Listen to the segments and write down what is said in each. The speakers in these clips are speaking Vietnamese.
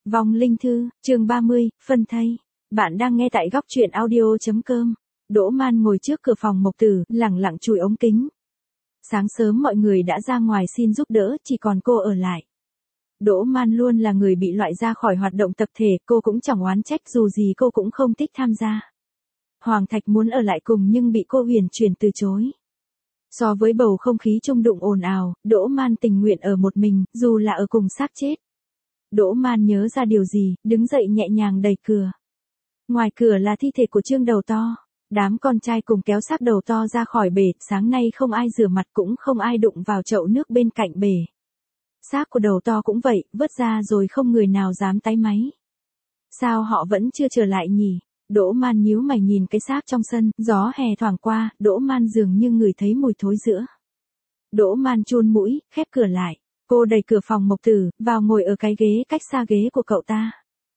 Vong linh thư, chương 30, phân thây. Bạn đang nghe tại góc truyện audio.com. Đỗ Man ngồi trước cửa phòng Mộc Tử, lẳng lặng chùi ống kính. Sáng sớm mọi người đã ra ngoài xin giúp đỡ, chỉ còn cô ở lại. Đỗ Man luôn là người bị loại ra khỏi hoạt động tập thể, cô cũng chẳng oán trách, dù gì cô cũng không thích tham gia. Hoàng Thạch muốn ở lại cùng nhưng bị cô huyền chuyển từ chối. So với bầu không khí trung đụng ồn ào, Đỗ Man tình nguyện ở một mình, dù là ở cùng xác chết. Đỗ Man nhớ ra điều gì, đứng dậy nhẹ nhàng đẩy cửa. Ngoài cửa là thi thể của Trương Đầu To. Đám con trai cùng kéo xác Đầu To ra khỏi bể, sáng nay không ai rửa mặt cũng không ai đụng vào chậu nước bên cạnh bể. Xác của Đầu To cũng vậy, vớt ra rồi không người nào dám táy máy. Sao họ vẫn chưa trở lại nhỉ? Đỗ Man nhíu mày nhìn cái xác trong sân, gió hè thoảng qua, Đỗ Man dường như ngửi thấy mùi thối rữa. Đỗ Man chun mũi, khép cửa lại. Cô đẩy cửa phòng Mộc Tử, vào ngồi ở cái ghế cách xa ghế của cậu ta.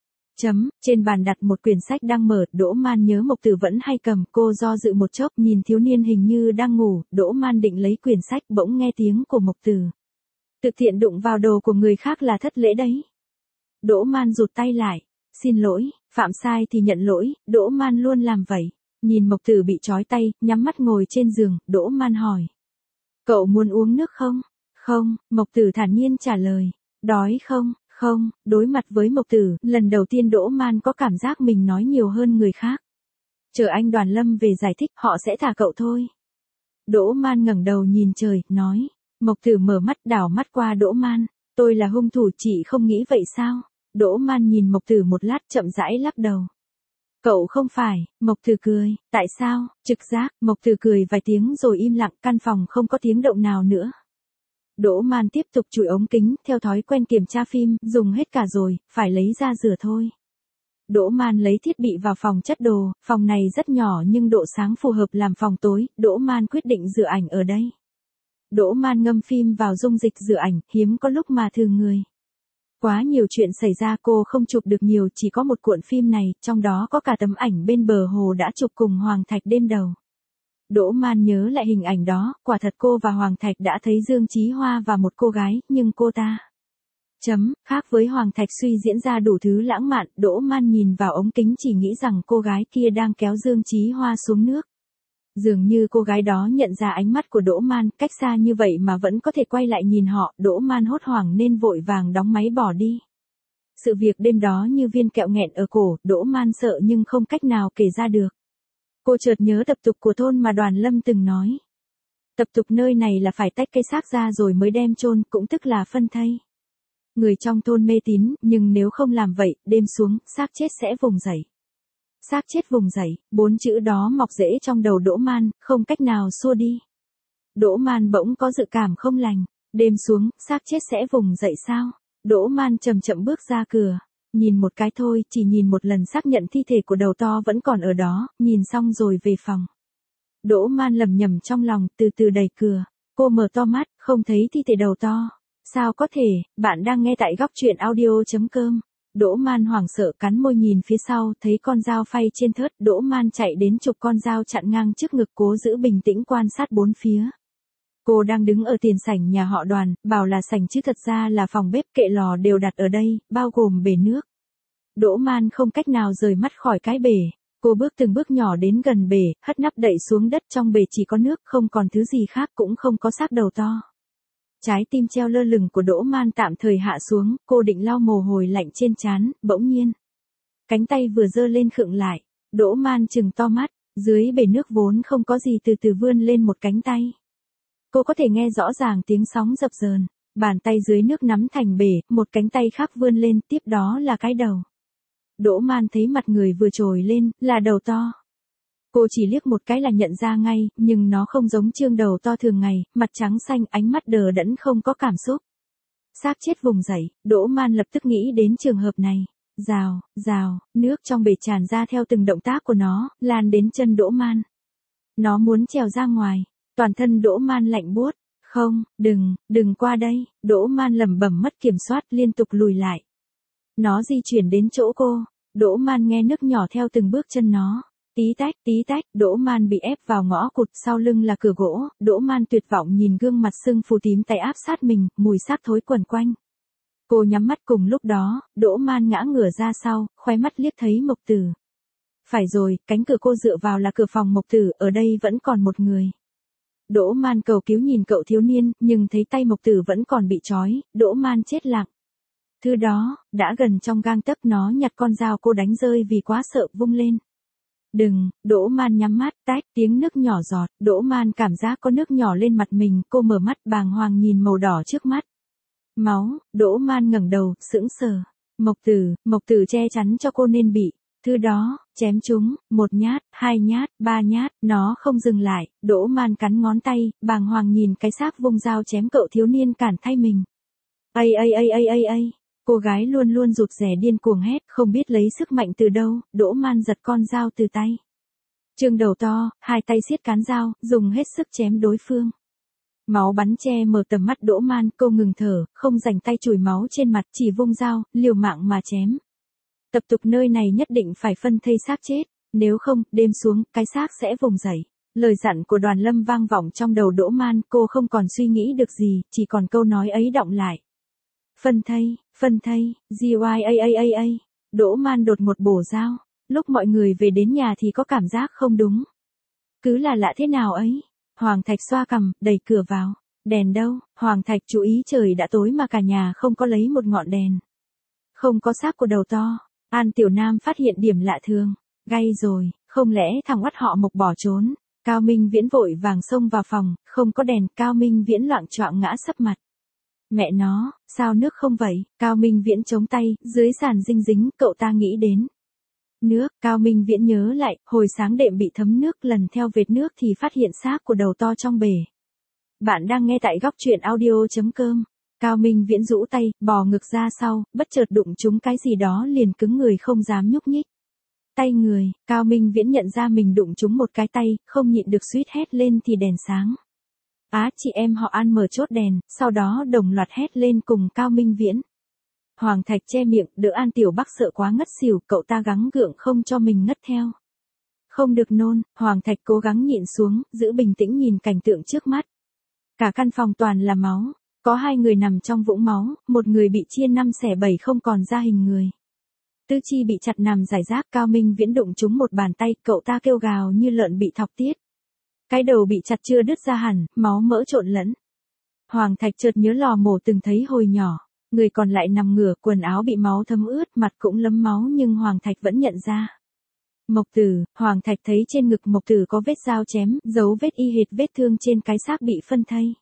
Trên bàn đặt một quyển sách đang mở, Đỗ Man nhớ Mộc Tử vẫn hay cầm, cô do dự một chốc, nhìn thiếu niên hình như đang ngủ, Đỗ Man định lấy quyển sách, bỗng nghe tiếng của Mộc Tử. Thực tiện đụng vào đồ của người khác là thất lễ đấy. Đỗ Man rụt tay lại. Xin lỗi, phạm sai thì nhận lỗi, Đỗ Man luôn làm vậy. Nhìn Mộc Tử bị trói tay, nhắm mắt ngồi trên giường, Đỗ Man hỏi. Cậu muốn uống nước không? Không, Mộc Tử thản nhiên trả lời. Đói không? Không, đối mặt với Mộc Tử, lần đầu tiên Đỗ Man có cảm giác mình nói nhiều hơn người khác. Chờ anh Đoàn Lâm về giải thích, họ sẽ thả cậu thôi. Đỗ Man ngẩng đầu nhìn trời, nói. Mộc Tử mở mắt đảo mắt qua Đỗ Man. Tôi là hung thủ, chị không nghĩ vậy sao? Đỗ Man nhìn Mộc Tử một lát chậm rãi lắc đầu. Cậu không phải, Mộc Tử cười, tại sao? Trực giác, Mộc Tử cười vài tiếng rồi im lặng, căn phòng không có tiếng động nào nữa. Đỗ Man tiếp tục chùi ống kính, theo thói quen kiểm tra phim, dùng hết cả rồi, phải lấy ra rửa thôi. Đỗ Man lấy thiết bị vào phòng chất đồ, phòng này rất nhỏ nhưng độ sáng phù hợp làm phòng tối, Đỗ Man quyết định rửa ảnh ở đây. Đỗ Man ngâm phim vào dung dịch rửa ảnh, hiếm có lúc mà thừa người. Quá nhiều chuyện xảy ra cô không chụp được nhiều, chỉ có một cuộn phim này, trong đó có cả tấm ảnh bên bờ hồ đã chụp cùng Hoàng Thạch đêm đầu. Đỗ Man nhớ lại hình ảnh đó, quả thật cô và Hoàng Thạch đã thấy Dương Chí Hoa và một cô gái, nhưng cô ta... Khác với Hoàng Thạch suy diễn ra đủ thứ lãng mạn, Đỗ Man nhìn vào ống kính chỉ nghĩ rằng cô gái kia đang kéo Dương Chí Hoa xuống nước. Dường như cô gái đó nhận ra ánh mắt của Đỗ Man, cách xa như vậy mà vẫn có thể quay lại nhìn họ, Đỗ Man hốt hoảng nên vội vàng đóng máy bỏ đi. Sự việc đêm đó như viên kẹo nghẹn ở cổ, Đỗ Man sợ nhưng không cách nào kể ra được. Cô chợt nhớ tập tục của thôn mà Đoàn Lâm từng nói. Tập tục nơi này là phải tách cây xác ra rồi mới đem chôn, cũng tức là phân thây. Người trong thôn mê tín, nhưng nếu không làm vậy, đêm xuống, xác chết sẽ vùng dậy. Xác chết vùng dậy, 4 chữ đó mọc rễ trong đầu Đỗ Man, không cách nào xua đi. Đỗ Man bỗng có dự cảm không lành, đêm xuống, xác chết sẽ vùng dậy sao? Đỗ Man chậm chậm bước ra cửa, nhìn một cái thôi, chỉ nhìn một lần xác nhận thi thể của Đầu To vẫn còn ở đó, nhìn xong rồi về phòng. Đỗ Man lẩm nhẩm trong lòng, từ từ đẩy cửa, cô mở to mắt, không thấy thi thể Đầu To. Sao có thể, bạn đang nghe tại góc truyện audio.com. Đỗ Man hoảng sợ cắn môi nhìn phía sau, thấy con dao phay trên thớt, Đỗ Man chạy đến chụp con dao chặn ngang trước ngực, cố giữ bình tĩnh quan sát bốn phía. Cô đang đứng ở tiền sảnh nhà họ Đoàn, bảo là sảnh chứ thật ra là phòng bếp, kệ lò đều đặt ở đây, bao gồm bể nước. Đỗ Man không cách nào rời mắt khỏi cái bể. Cô bước từng bước nhỏ đến gần bể, hất nắp đậy xuống đất, trong bể chỉ có nước, không còn thứ gì khác, cũng không có xác Đầu To. Trái tim treo lơ lửng của Đỗ Man tạm thời hạ xuống, cô định lau mồ hôi lạnh trên trán, bỗng nhiên. Cánh tay vừa giơ lên khựng lại, Đỗ Man trừng to mắt, dưới bể nước vốn không có gì từ từ vươn lên một cánh tay. Cô có thể nghe rõ ràng tiếng sóng dập dờn, bàn tay dưới nước nắm thành bể, một cánh tay khác vươn lên, tiếp đó là cái đầu. Đỗ Man thấy mặt người vừa trồi lên, là Đầu To. Cô chỉ liếc một cái là nhận ra ngay, nhưng nó không giống Trương Đầu To thường ngày, mặt trắng xanh, ánh mắt đờ đẫn không có cảm xúc. Xác chết vùng dậy, Đỗ Man lập tức nghĩ đến trường hợp này. Rào, rào, nước trong bể tràn ra theo từng động tác của nó, lan đến chân Đỗ Man. Nó muốn trèo ra ngoài, toàn thân Đỗ Man lạnh buốt. Không, đừng qua đây, Đỗ Man lẩm bẩm mất kiểm soát liên tục lùi lại. Nó di chuyển đến chỗ cô, Đỗ Man nghe nước nhỏ theo từng bước chân nó. Tí tách, Đỗ Man bị ép vào ngõ cụt, sau lưng là cửa gỗ, Đỗ Man tuyệt vọng nhìn gương mặt sưng phù tím tay áp sát mình, mùi xác thối quẩn quanh. Cô nhắm mắt cùng lúc đó, Đỗ Man ngã ngửa ra sau, khóe mắt liếc thấy Mộc Tử. Phải rồi, cánh cửa cô dựa vào là cửa phòng Mộc Tử, ở đây vẫn còn một người. Đỗ Man cầu cứu nhìn cậu thiếu niên, nhưng thấy tay Mộc Tử vẫn còn bị trói, Đỗ Man chết lặng. Thứ đó, đã gần trong gang tấc, nó nhặt con dao cô đánh rơi vì quá sợ vung lên. Đừng, Đỗ Man nhắm mắt, tách, tiếng nước nhỏ giọt, Đỗ Man cảm giác có nước nhỏ lên mặt mình, cô mở mắt bàng hoàng nhìn màu đỏ trước mắt. Máu, Đỗ Man ngẩng đầu, sững sờ. Mộc Tử che chắn cho cô nên bị. Thứ đó, chém chúng, 1 nhát, 2 nhát, 3 nhát, nó không dừng lại, Đỗ Man cắn ngón tay, bàng hoàng nhìn cái xác vung dao chém cậu thiếu niên cản thay mình. Ây. Cô gái luôn luôn rụt rè điên cuồng hét, không biết lấy sức mạnh từ đâu, Đỗ Man giật con dao từ tay. Trương đầu to, 2 tay siết cán dao, dùng hết sức chém đối phương. Máu bắn che mờ tầm mắt Đỗ Man, cô ngừng thở, không rảnh tay chùi máu trên mặt, chỉ vung dao, liều mạng mà chém. Tập tục nơi này nhất định phải phân thây xác chết, nếu không, đêm xuống, cái xác sẽ vùng dậy. Lời dặn của Đoàn Lâm vang vọng trong đầu Đỗ Man, cô không còn suy nghĩ được gì, chỉ còn câu nói ấy đọng lại. Phân thây, GYAAAA. Đỗ Man đột một bổ dao. Lúc mọi người về đến nhà thì có cảm giác không đúng. Cứ là lạ thế nào ấy. Hoàng Thạch xoa cằm, đẩy cửa vào. Đèn đâu? Hoàng Thạch chú ý trời đã tối mà cả nhà không có lấy một ngọn đèn. Không có xác của đầu to. An Tiểu Nam phát hiện điểm lạ thường. Gay rồi, không lẽ thằng oắt họ Mộc bỏ trốn. Cao Minh Viễn vội vàng xông vào phòng, không có đèn, Cao Minh Viễn loạng choạng ngã sấp mặt. Mẹ nó, sao nước không vậy? Cao Minh Viễn chống tay, dưới sàn dinh dính, cậu ta nghĩ đến. Nước, Cao Minh Viễn nhớ lại, hồi sáng đệm bị thấm nước, lần theo vệt nước thì phát hiện xác của đầu to trong bể. Bạn đang nghe tại góc truyện audio.com. Cao Minh Viễn rũ tay, bò ngực ra sau, bất chợt đụng trúng cái gì đó liền cứng người không dám nhúc nhích. Tay người, Cao Minh Viễn nhận ra mình đụng trúng một cái tay, không nhịn được suýt hét lên thì đèn sáng. Chị em họ An mở chốt đèn, sau đó đồng loạt hét lên cùng Cao Minh Viễn. Hoàng Thạch che miệng, đỡ An Tiểu Bắc sợ quá ngất xỉu, cậu ta gắng gượng không cho mình ngất theo. Không được nôn, Hoàng Thạch cố gắng nhịn xuống, giữ bình tĩnh nhìn cảnh tượng trước mắt. Cả căn phòng toàn là máu, có 2 người nằm trong vũng máu, một người bị chia 5 xẻ 7 không còn ra hình người. Tư chi bị chặt nằm rải rác, Cao Minh Viễn đụng trúng một bàn tay, cậu ta kêu gào như lợn bị thọc tiết. Cái đầu bị chặt chưa đứt ra hẳn, máu mỡ trộn lẫn. Hoàng Thạch chợt nhớ lò mổ từng thấy hồi nhỏ, người còn lại nằm ngửa, quần áo bị máu thấm ướt, mặt cũng lấm máu nhưng Hoàng Thạch vẫn nhận ra. Mộc Tử, Hoàng Thạch thấy trên ngực Mộc Tử có vết dao chém, dấu vết y hệt vết thương trên cái xác bị phân thây.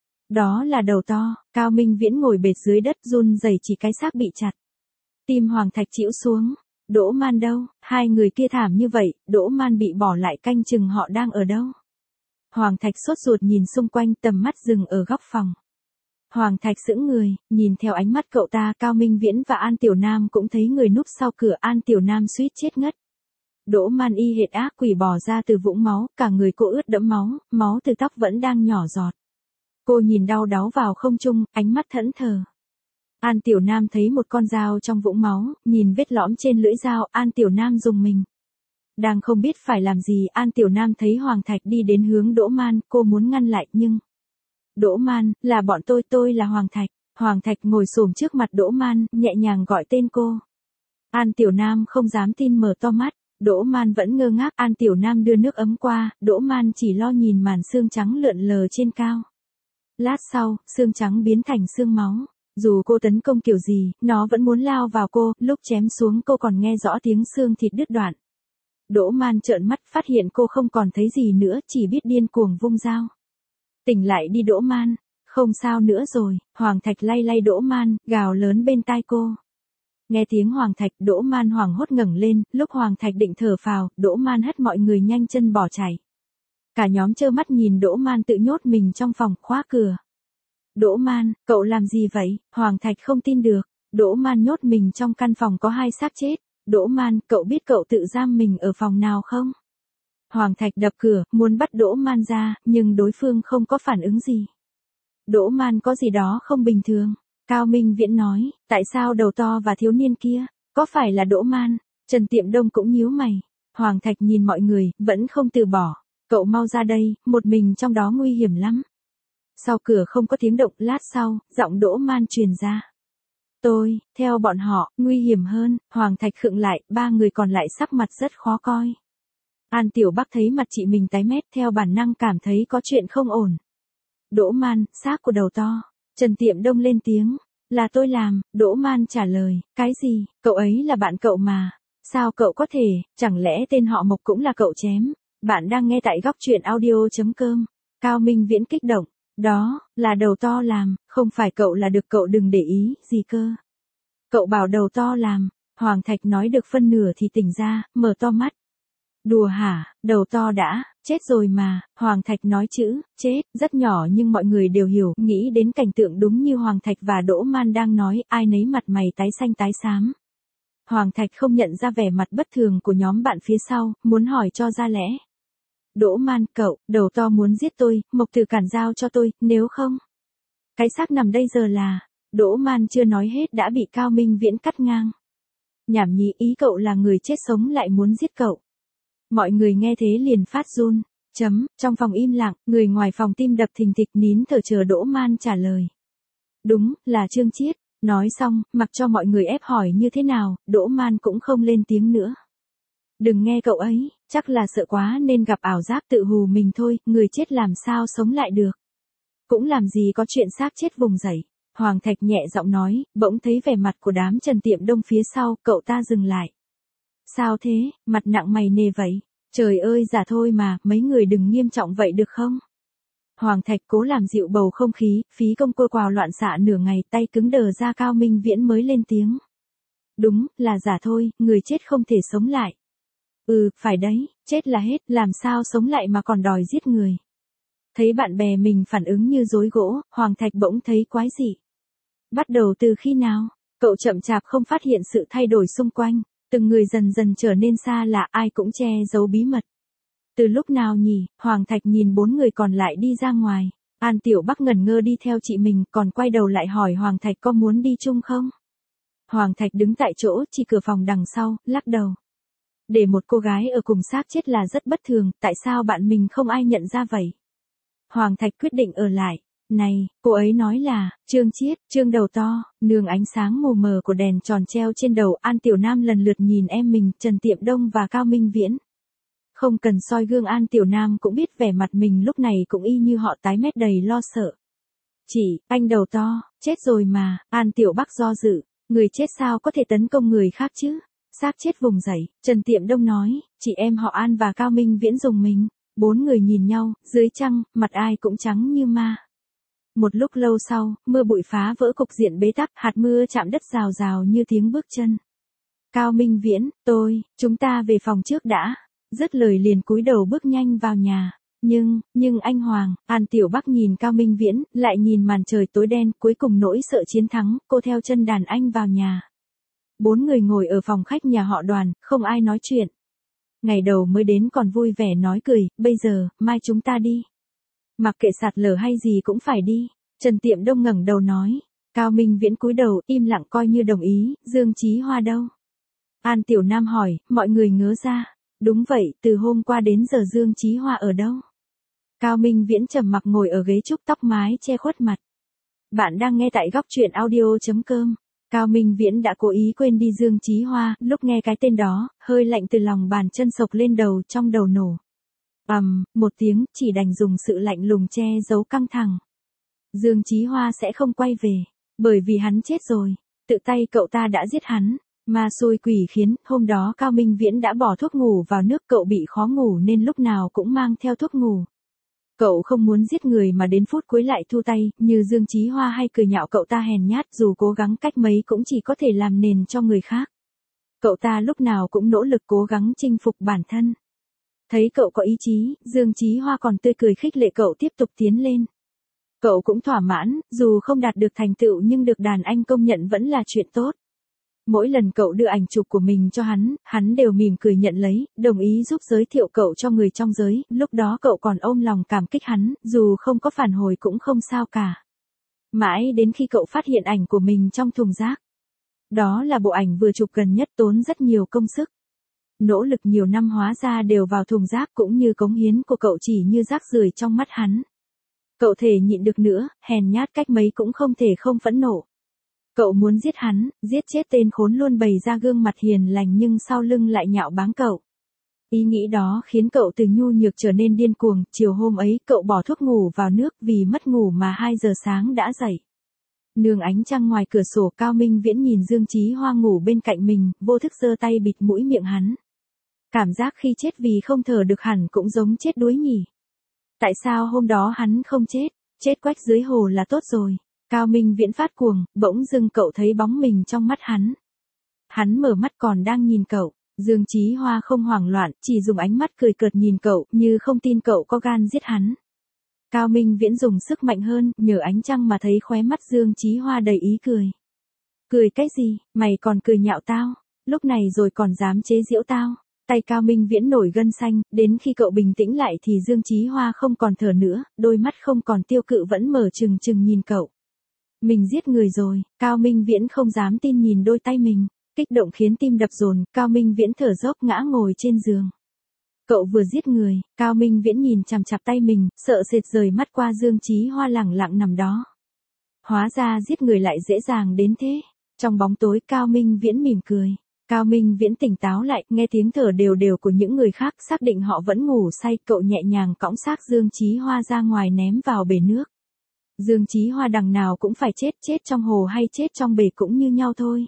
Đó là đầu to, Cao Minh Viễn ngồi bệt dưới đất run rẩy chỉ cái xác bị chặt. Tim Hoàng Thạch chĩu xuống. Đỗ Man đâu? 2 người kia thảm như vậy, Đỗ Man bị bỏ lại canh chừng họ đang ở đâu? Hoàng Thạch sốt ruột nhìn xung quanh, tầm mắt dừng ở góc phòng. Hoàng Thạch sững người, nhìn theo ánh mắt cậu ta, Cao Minh Viễn và An Tiểu Nam cũng thấy người núp sau cửa, An Tiểu Nam suýt chết ngất. Đỗ Man y hệt ác quỷ bò ra từ vũng máu, cả người cô ướt đẫm máu, máu từ tóc vẫn đang nhỏ giọt. Cô nhìn đau đáu vào không trung, ánh mắt thẫn thờ. An Tiểu Nam thấy một con dao trong vũng máu, nhìn vết lõm trên lưỡi dao, An Tiểu Nam rùng mình. Đang không biết phải làm gì, An Tiểu Nam thấy Hoàng Thạch đi đến hướng Đỗ Man, cô muốn ngăn lại nhưng... Đỗ Man, là bọn tôi là Hoàng Thạch. Hoàng Thạch ngồi xổm trước mặt Đỗ Man, nhẹ nhàng gọi tên cô. An Tiểu Nam không dám tin mở to mắt, Đỗ Man vẫn ngơ ngác, An Tiểu Nam đưa nước ấm qua, Đỗ Man chỉ lo nhìn màn xương trắng lượn lờ trên cao. Lát sau, xương trắng biến thành xương máu. Dù cô tấn công kiểu gì, nó vẫn muốn lao vào cô, lúc chém xuống cô còn nghe rõ tiếng xương thịt đứt đoạn. Đỗ Man trợn mắt phát hiện cô không còn thấy gì nữa, chỉ biết điên cuồng vung dao. Tỉnh lại đi Đỗ Man, không sao nữa rồi, Hoàng Thạch lay lay Đỗ Man, gào lớn bên tai cô. Nghe tiếng Hoàng Thạch, Đỗ Man hoảng hốt ngẩng lên, lúc Hoàng Thạch định thở phào, Đỗ Man hất mọi người nhanh chân bỏ chạy. Cả nhóm trơ mắt nhìn Đỗ Man tự nhốt mình trong phòng, khóa cửa. Đỗ Man, cậu làm gì vậy? Hoàng Thạch không tin được. Đỗ Man nhốt mình trong căn phòng có 2 xác chết. Đỗ Man, cậu biết cậu tự giam mình ở phòng nào không? Hoàng Thạch đập cửa, muốn bắt Đỗ Man ra, nhưng đối phương không có phản ứng gì. Đỗ Man có gì đó không bình thường. Cao Minh Viễn nói, tại sao đầu to và thiếu niên kia, có phải là Đỗ Man? Trần Tiệm Đông cũng nhíu mày. Hoàng Thạch nhìn mọi người, vẫn không từ bỏ. Cậu mau ra đây, một mình trong đó nguy hiểm lắm. Sau cửa không có tiếng động, lát sau, giọng Đỗ Man truyền ra. theo bọn họ, nguy hiểm hơn, Hoàng Thạch khựng lại, ba người còn lại sắc mặt rất khó coi. An Tiểu Bắc thấy mặt chị mình tái mét theo bản năng cảm thấy có chuyện không ổn. Đỗ Man, xác của đầu to. Trần Tiệm Đông lên tiếng. Là tôi làm, Đỗ Man trả lời. Cái gì, cậu ấy là bạn cậu mà. Sao cậu có thể, chẳng lẽ tên họ Mộc cũng là cậu chém. Bạn đang nghe tại góc truyện audio.com. Cao Minh Viễn kích động. Đó, là đầu to làm, không phải cậu là được, cậu đừng để ý, gì cơ. Cậu bảo đầu to làm. Hoàng Thạch nói được phân nửa thì tỉnh ra, mở to mắt. Đùa hả, đầu to đã, chết rồi mà, Hoàng Thạch nói chữ, chết, rất nhỏ nhưng mọi người đều hiểu, nghĩ đến cảnh tượng đúng như Hoàng Thạch và Đỗ Man đang nói, ai nấy mặt mày tái xanh tái xám. Hoàng Thạch không nhận ra vẻ mặt bất thường của nhóm bạn phía sau, muốn hỏi cho ra lẽ. Đỗ Man, cậu, đầu to muốn giết tôi, Mộc Tử cản giao cho tôi, nếu không. Cái xác nằm đây giờ là, Đỗ Man chưa nói hết đã bị Cao Minh Viễn cắt ngang. Nhảm nhí, ý cậu là người chết sống lại muốn giết cậu. Mọi người nghe thế liền phát run. Trong phòng im lặng, người ngoài phòng tim đập thình thịch nín thở chờ Đỗ Man trả lời. Đúng, là Trương Chiết. Nói xong, mặc cho mọi người ép hỏi như thế nào, Đỗ Man cũng không lên tiếng nữa. Đừng nghe cậu ấy, chắc là sợ quá nên gặp ảo giác tự hù mình thôi, người chết làm sao sống lại được. Cũng làm gì có chuyện xác chết vùng dậy. Hoàng Thạch nhẹ giọng nói, bỗng thấy vẻ mặt của đám Trần Tiệm Đông phía sau, cậu ta dừng lại. Sao thế, mặt nặng mày nề vậy? Trời ơi giả thôi mà, mấy người đừng nghiêm trọng vậy được không? Hoàng Thạch cố làm dịu bầu không khí, phí công cô quào loạn xạ nửa ngày, tay cứng đờ ra. Cao Minh Viễn mới lên tiếng. Đúng, là giả thôi, người chết không thể sống lại. Phải đấy, chết là hết, làm sao sống lại mà còn đòi giết người. Thấy bạn bè mình phản ứng như rối gỗ, Hoàng Thạch bỗng thấy quái dị. Bắt đầu từ khi nào? Cậu chậm chạp không phát hiện sự thay đổi xung quanh. Từng người dần dần trở nên xa lạ, ai cũng che giấu bí mật. Từ lúc nào nhỉ? Hoàng Thạch nhìn bốn người còn lại đi ra ngoài. An Tiểu Bắc ngẩn ngơ đi theo chị mình, còn quay đầu lại hỏi Hoàng Thạch có muốn đi chung không? Hoàng Thạch đứng tại chỗ, chỉ cửa phòng đằng sau, lắc đầu. Để một cô gái ở cùng xác chết là rất bất thường, tại sao bạn mình không ai nhận ra vậy? Hoàng Thạch quyết định ở lại. Này, cô ấy nói là, Trương Chiết, Trương đầu to, nương ánh sáng mù mờ của đèn tròn treo trên đầu. An Tiểu Nam lần lượt nhìn em mình, Trần Tiệm Đông và Cao Minh Viễn. Không cần soi gương, An Tiểu Nam cũng biết vẻ mặt mình lúc này cũng y như họ, tái mét đầy lo sợ. Chị, anh đầu to, chết rồi mà. An Tiểu Bắc do dự, người chết sao có thể tấn công người khác chứ? Xác chết vùng dậy, Trần Tiệm Đông nói, chị em họ An và Cao Minh Viễn dùng mình. Bốn người nhìn nhau, dưới trăng, mặt ai cũng trắng như ma. Một lúc lâu sau, mưa bụi phá vỡ cục diện bế tắc, hạt mưa chạm đất rào rào như tiếng bước chân. Cao Minh Viễn, chúng ta về phòng trước đã. Dứt lời liền cúi đầu bước nhanh vào nhà. Nhưng anh Hoàng, An Tiểu Bắc nhìn Cao Minh Viễn, lại nhìn màn trời tối đen, cuối cùng nỗi sợ chiến thắng, cô theo chân đàn anh vào nhà. Bốn người ngồi ở phòng khách nhà họ Đoàn, không ai nói chuyện. Ngày đầu mới đến còn vui vẻ nói cười, bây giờ, mai chúng ta đi. Mặc kệ sạt lở hay gì cũng phải đi. Trần Tiệm Đông ngẩng đầu nói. Cao Minh Viễn cúi đầu, im lặng coi như đồng ý. Dương Chí Hoa đâu? An Tiểu Nam hỏi, mọi người ngớ ra. Đúng vậy, từ hôm qua đến giờ Dương Chí Hoa ở đâu? Cao Minh Viễn trầm mặc ngồi ở ghế trúc, tóc mái che khuất mặt. Bạn đang nghe tại góc truyện audio.com. Cao Minh Viễn đã cố ý quên đi Dương Chí Hoa, lúc nghe cái tên đó, hơi lạnh từ lòng bàn chân sộc lên đầu, trong đầu nổ. Một tiếng, chỉ đành dùng sự lạnh lùng che giấu căng thẳng. Dương Chí Hoa sẽ không quay về, bởi vì hắn chết rồi, tự tay cậu ta đã giết hắn. Ma xui quỷ khiến, hôm đó Cao Minh Viễn đã bỏ thuốc ngủ vào nước, cậu bị khó ngủ nên lúc nào cũng mang theo thuốc ngủ. Cậu không muốn giết người mà đến phút cuối lại thu tay, như Dương Chí Hoa hay cười nhạo cậu ta hèn nhát, dù cố gắng cách mấy cũng chỉ có thể làm nền cho người khác. Cậu ta lúc nào cũng nỗ lực cố gắng chinh phục bản thân. Thấy cậu có ý chí, Dương Chí Hoa còn tươi cười khích lệ cậu tiếp tục tiến lên. Cậu cũng thỏa mãn, dù không đạt được thành tựu nhưng được đàn anh công nhận vẫn là chuyện tốt. Mỗi lần cậu đưa ảnh chụp của mình cho hắn đều mỉm cười nhận lấy, đồng ý giúp giới thiệu cậu cho người trong giới, lúc đó cậu còn ôm lòng cảm kích hắn, dù không có phản hồi cũng không sao cả. Mãi đến khi cậu phát hiện ảnh của mình trong thùng rác. Đó là bộ ảnh vừa chụp gần nhất, tốn rất nhiều công sức. Nỗ lực nhiều năm hóa ra đều vào thùng rác, cũng như cống hiến của cậu chỉ như rác rưởi trong mắt hắn. Cậu thể nhịn được nữa, hèn nhát cách mấy cũng không thể không phẫn nộ. Cậu muốn giết hắn, giết chết tên khốn luôn bày ra gương mặt hiền lành nhưng sau lưng lại nhạo báng cậu. Ý nghĩ đó khiến cậu từ nhu nhược trở nên điên cuồng, chiều hôm ấy cậu bỏ thuốc ngủ vào nước vì mất ngủ mà 2 giờ sáng đã dậy. Nương ánh trăng ngoài cửa sổ, Cao Minh Viễn nhìn Dương Chí Hoa ngủ bên cạnh mình, vô thức giơ tay bịt mũi miệng hắn. Cảm giác khi chết vì không thở được hẳn cũng giống chết đuối nhỉ. Tại sao hôm đó hắn không chết, chết quách dưới hồ là tốt rồi. Cao Minh Viễn phát cuồng, bỗng dưng cậu thấy bóng mình trong mắt hắn. Hắn mở mắt còn đang nhìn cậu. Dương Chí Hoa không hoảng loạn, chỉ dùng ánh mắt cười cợt nhìn cậu, như không tin cậu có gan giết hắn. Cao Minh Viễn dùng sức mạnh hơn, nhờ ánh trăng mà thấy khóe mắt Dương Chí Hoa đầy ý cười. Cười cái gì, mày còn cười nhạo tao, lúc này rồi còn dám chế giễu tao. Tay Cao Minh Viễn nổi gân xanh, đến khi cậu bình tĩnh lại thì Dương Chí Hoa không còn thở nữa, đôi mắt không còn tiêu cự vẫn mở trừng trừng nhìn cậu. Mình giết người rồi, Cao Minh Viễn không dám tin nhìn đôi tay mình. Kích động khiến tim đập dồn, Cao Minh Viễn thở dốc ngã ngồi trên giường. Cậu vừa giết người, Cao Minh Viễn nhìn chằm chằm tay mình, sợ sệt rời mắt qua Dương Chí Hoa lẳng lặng nằm đó. Hóa ra giết người lại dễ dàng đến thế. Trong bóng tối Cao Minh Viễn mỉm cười. Cao Minh Viễn tỉnh táo lại, nghe tiếng thở đều đều của những người khác, xác định họ vẫn ngủ say, cậu nhẹ nhàng cõng xác Dương Chí Hoa ra ngoài ném vào bể nước. Dương Chí Hoa đằng nào cũng phải chết, chết trong hồ hay chết trong bể cũng như nhau thôi.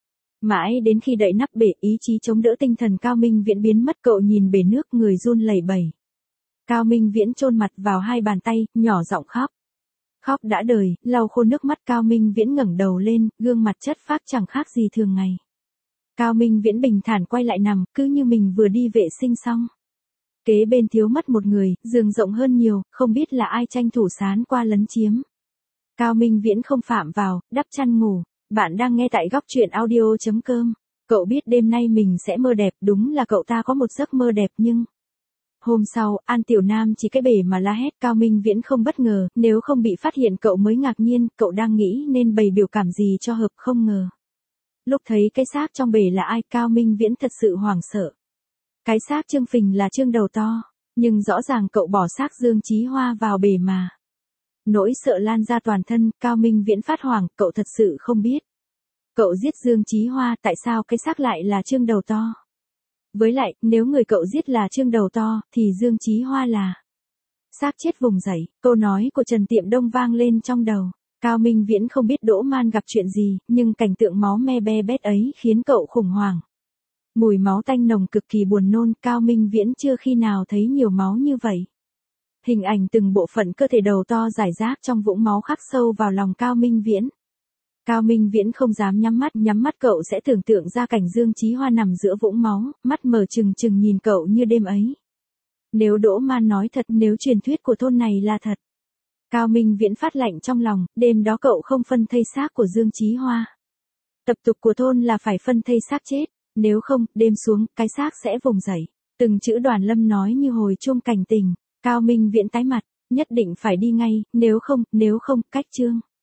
Mãi đến khi đậy nắp bể, ý chí chống đỡ tinh thần Cao Minh Viễn biến mất, cậu nhìn bể nước người run lẩy bẩy. Cao Minh Viễn chôn mặt vào hai bàn tay, nhỏ giọng khóc. Khóc đã đời, lau khô nước mắt. Cao Minh Viễn ngẩng đầu lên, gương mặt chất phác chẳng khác gì thường ngày. Cao Minh Viễn bình thản quay lại nằm, cứ như mình vừa đi vệ sinh xong. Kế bên thiếu mất một người, giường rộng hơn nhiều, không biết là ai tranh thủ sán qua lấn chiếm. Cao Minh Viễn không phạm vào, đắp chăn ngủ. Bạn đang nghe tại góc truyện audio.com. Cậu biết đêm nay mình sẽ mơ đẹp, đúng là cậu ta có một giấc mơ đẹp nhưng... Hôm sau, An Tiểu Nam chỉ cái bể mà la hét. Cao Minh Viễn không bất ngờ, nếu không bị phát hiện cậu mới ngạc nhiên, cậu đang nghĩ nên bày biểu cảm gì cho hợp, không ngờ. Lúc thấy cái xác trong bể là ai, Cao Minh Viễn thật sự hoảng sợ. Cái xác trương phình là trương đầu to, nhưng rõ ràng cậu bỏ xác Dương Chí Hoa vào bể mà. Nỗi sợ lan ra toàn thân, Cao Minh Viễn phát hoảng, cậu thật sự không biết. Cậu giết Dương Chí Hoa, tại sao cái xác lại là trương đầu to? Với lại, nếu người cậu giết là trương đầu to, thì Dương Chí Hoa là... Xác chết vùng dậy, câu nói của Trần Tiệm Đông vang lên trong đầu. Cao Minh Viễn không biết Đỗ Man gặp chuyện gì, nhưng cảnh tượng máu me be bét ấy khiến cậu khủng hoảng. Mùi máu tanh nồng cực kỳ buồn nôn, Cao Minh Viễn chưa khi nào thấy nhiều máu như vậy. Hình ảnh từng bộ phận cơ thể đầu to rải rác trong vũng máu khắc sâu vào lòng Cao Minh Viễn. Cao Minh Viễn không dám nhắm mắt cậu sẽ tưởng tượng ra cảnh Dương Chí Hoa nằm giữa vũng máu, mắt mở trừng trừng nhìn cậu như đêm ấy. Nếu Đỗ Man nói thật, nếu truyền thuyết của thôn này là thật. Cao Minh Viễn phát lạnh trong lòng, đêm đó cậu không phân thây xác của Dương Chí Hoa. Tập tục của thôn là phải phân thây xác chết, nếu không, đêm xuống, cái xác sẽ vùng dậy. Từng chữ Đoàn Lâm nói như hồi chuông cảnh tình. Cao Minh Viễn tái mặt, nhất định phải đi ngay, nếu không, cách chương.